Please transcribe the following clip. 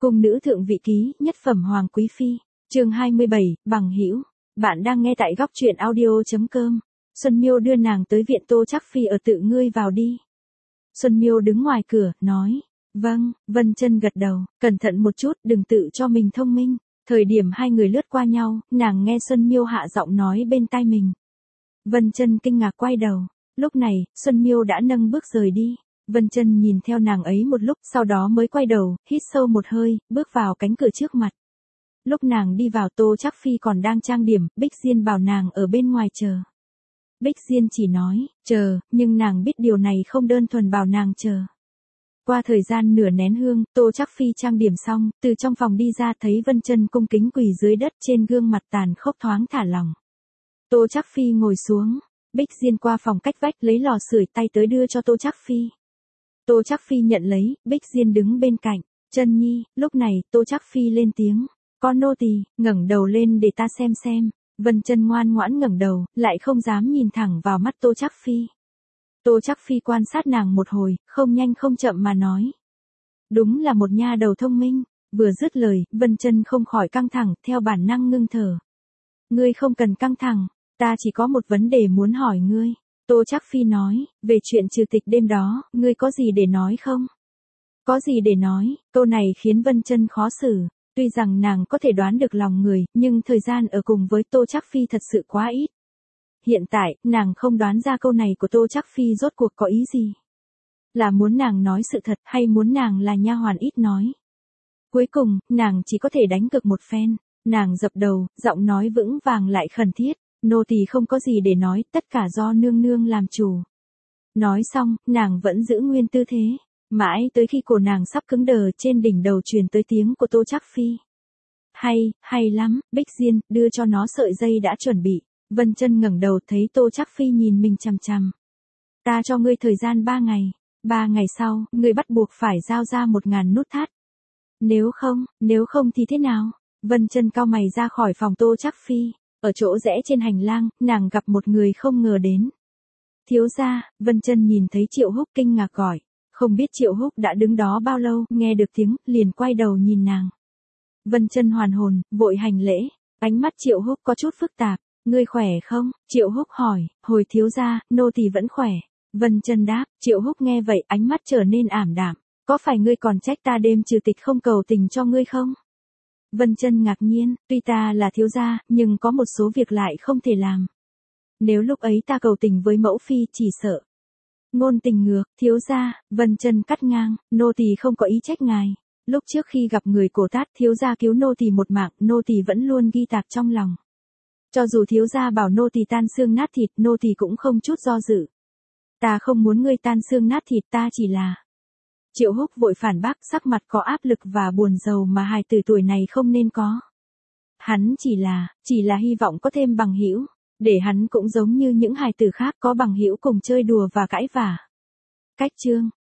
Cung nữ thượng vị ký, nhất phẩm hoàng quý phi. Chương 27, bằng hữu. Bạn đang nghe tại góc truyện audio.com. Xuân Miêu đưa nàng tới viện Tô Trác Phi ở, tự ngươi vào đi. Xuân Miêu đứng ngoài cửa, nói. Vâng. Vân Chân gật đầu, cẩn thận một chút, đừng tự cho mình thông minh. Thời điểm hai người lướt qua nhau, nàng nghe Xuân Miêu hạ giọng nói bên tai mình. Vân Chân kinh ngạc quay đầu. Lúc này, Xuân Miêu đã nâng bước rời đi. Vân Chân nhìn theo nàng ấy một lúc, sau đó mới quay đầu, hít sâu một hơi, bước vào cánh cửa trước mặt. Lúc nàng đi vào, Tô Trác Phi còn đang trang điểm, Bích Diên bảo nàng ở bên ngoài chờ. Bích Diên chỉ nói, chờ, nhưng nàng biết điều này không đơn thuần bảo nàng chờ. Qua thời gian nửa nén hương, Tô Trác Phi trang điểm xong, từ trong phòng đi ra thấy Vân Chân cung kính quỳ dưới đất, trên gương mặt tàn khốc thoáng thả lỏng. Tô Trác Phi ngồi xuống, Bích Diên qua phòng cách vách lấy lò sưởi tay tới đưa cho Tô Trác Phi. Tô Trác Phi nhận lấy, Bích Diên đứng bên cạnh. Chân nhi. Lúc này, Tô Trác Phi lên tiếng. Con nô tỳ, ngẩng đầu lên để ta xem. Vân Chân ngoan ngoãn ngẩng đầu, lại không dám nhìn thẳng vào mắt Tô Trác Phi. Tô Trác Phi quan sát nàng một hồi, không nhanh không chậm mà nói. Đúng là một nha đầu thông minh. Vừa dứt lời, Vân Chân không khỏi căng thẳng, theo bản năng ngưng thở. Ngươi không cần căng thẳng, ta chỉ có một vấn đề muốn hỏi ngươi. Tô Trác Phi nói, về chuyện trừ tịch đêm đó, ngươi có gì để nói không? Có gì để nói? Câu này khiến Vân Chân khó xử. Tuy rằng nàng có thể đoán được lòng người, nhưng thời gian ở cùng với Tô Trác Phi thật sự quá ít. Hiện tại, nàng không đoán ra câu này của Tô Trác Phi rốt cuộc có ý gì. Là muốn nàng nói sự thật hay muốn nàng là nha hoàn ít nói. Cuối cùng, nàng chỉ có thể đánh cược một phen. Nàng dập đầu, giọng nói vững vàng lại khẩn thiết. Nô tỳ không có gì để nói, tất cả do nương nương làm chủ. Nói xong, nàng vẫn giữ nguyên tư thế. Mãi tới khi cổ nàng sắp cứng đờ, trên đỉnh đầu truyền tới tiếng của Tô Trác Phi. Hay lắm, Bích Diên, đưa cho nó sợi dây đã chuẩn bị. Vân Chân ngẩng đầu thấy Tô Trác Phi nhìn mình chằm chằm. Ta cho ngươi thời gian 3 ngày. 3 ngày sau, ngươi bắt buộc phải giao ra 1000 nút thắt. Nếu không thì thế nào? Vân Chân cau mày ra khỏi phòng Tô Trác Phi. Ở chỗ rẽ trên hành lang, nàng gặp một người không ngờ đến. Thiếu gia. Vân Chân nhìn thấy Triệu Húc kinh ngạc gọi. Không biết Triệu Húc đã đứng đó bao lâu, nghe được tiếng, liền quay đầu nhìn nàng. Vân Chân hoàn hồn, vội hành lễ. Ánh mắt Triệu Húc có chút phức tạp. Ngươi khỏe không? Triệu Húc hỏi. Hồi thiếu gia, nô tỳ vẫn khỏe. Vân Chân đáp. Triệu Húc nghe vậy, ánh mắt trở nên ảm đạm. Có phải ngươi còn trách ta đêm trừ tịch không cầu tình cho ngươi không? Vân Chân ngạc nhiên, tuy ta là thiếu gia, nhưng có một số việc lại không thể làm. Nếu lúc ấy ta cầu tình với mẫu phi, chỉ sợ ngôn tình ngược. Thiếu gia. Vân Chân cắt ngang, nô tỳ không có ý trách ngài. Lúc trước khi gặp người Cổ Tát, thiếu gia cứu nô tỳ một mạng, nô tỳ vẫn luôn ghi tạc trong lòng. Cho dù thiếu gia bảo nô tỳ tan xương nát thịt, nô tỳ cũng không chút do dự. Ta không muốn ngươi tan xương nát thịt, ta chỉ là. Triệu Húc vội phản bác, sắc mặt có áp lực và buồn rầu mà hài tử tuổi này không nên có. Hắn chỉ là hy vọng có thêm bằng hữu, để hắn cũng giống như những hài tử khác có bằng hữu cùng chơi đùa và cãi vả. Cách chương